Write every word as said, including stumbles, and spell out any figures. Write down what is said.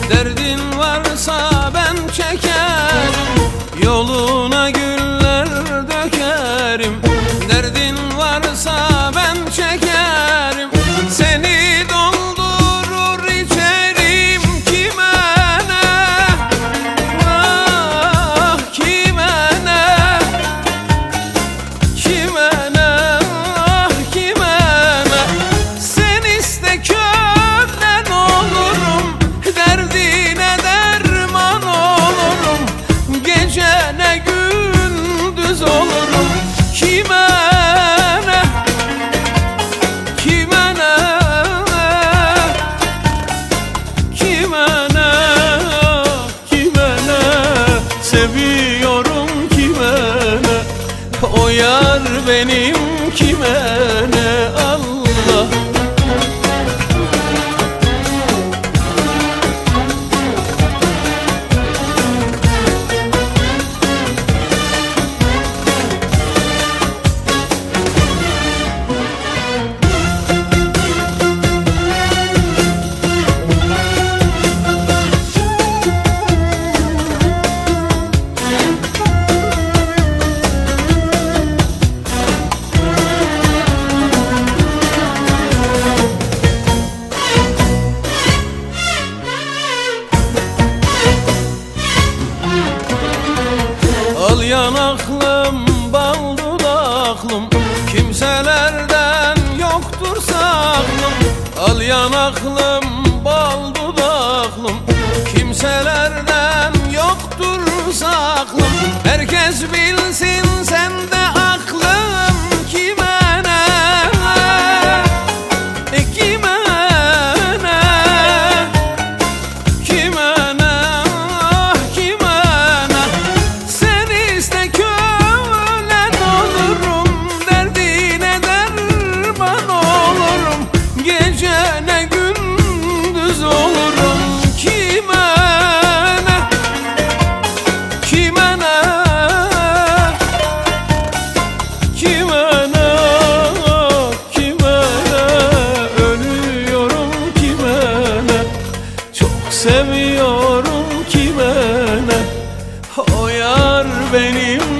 Derdin varsa ben çekerim, yoluna güller dökerim. Derdin varsa ben çekerim, seni doldurur içerim. Kime ne, ah kime ne, kime ne, ah kime ne. Sen iste kölen olurum, derdine derman olurum. Gece ne gündüz olurum. Kime ne, kime ne, kime ne, kime ne. Seviyorum kime ne, o yar benim kime ne. Allah. Al yanaklım, bal dudaklım, kimselerden yoktur saklım. Al yanaklım, bal dudaklım, kimselerden yoktur saklım. Herkes bilsin sende aklım. Kime ne, e kime ne, kime ne, ah kime ne. Sen iste kölen olurum, derdine derman olurum. Gece ne gündüz olurum. Kime ne, kime ne, kime ne, kime ne. Ölüyorum kime ne, çok seviyorum kime ne. O yar benim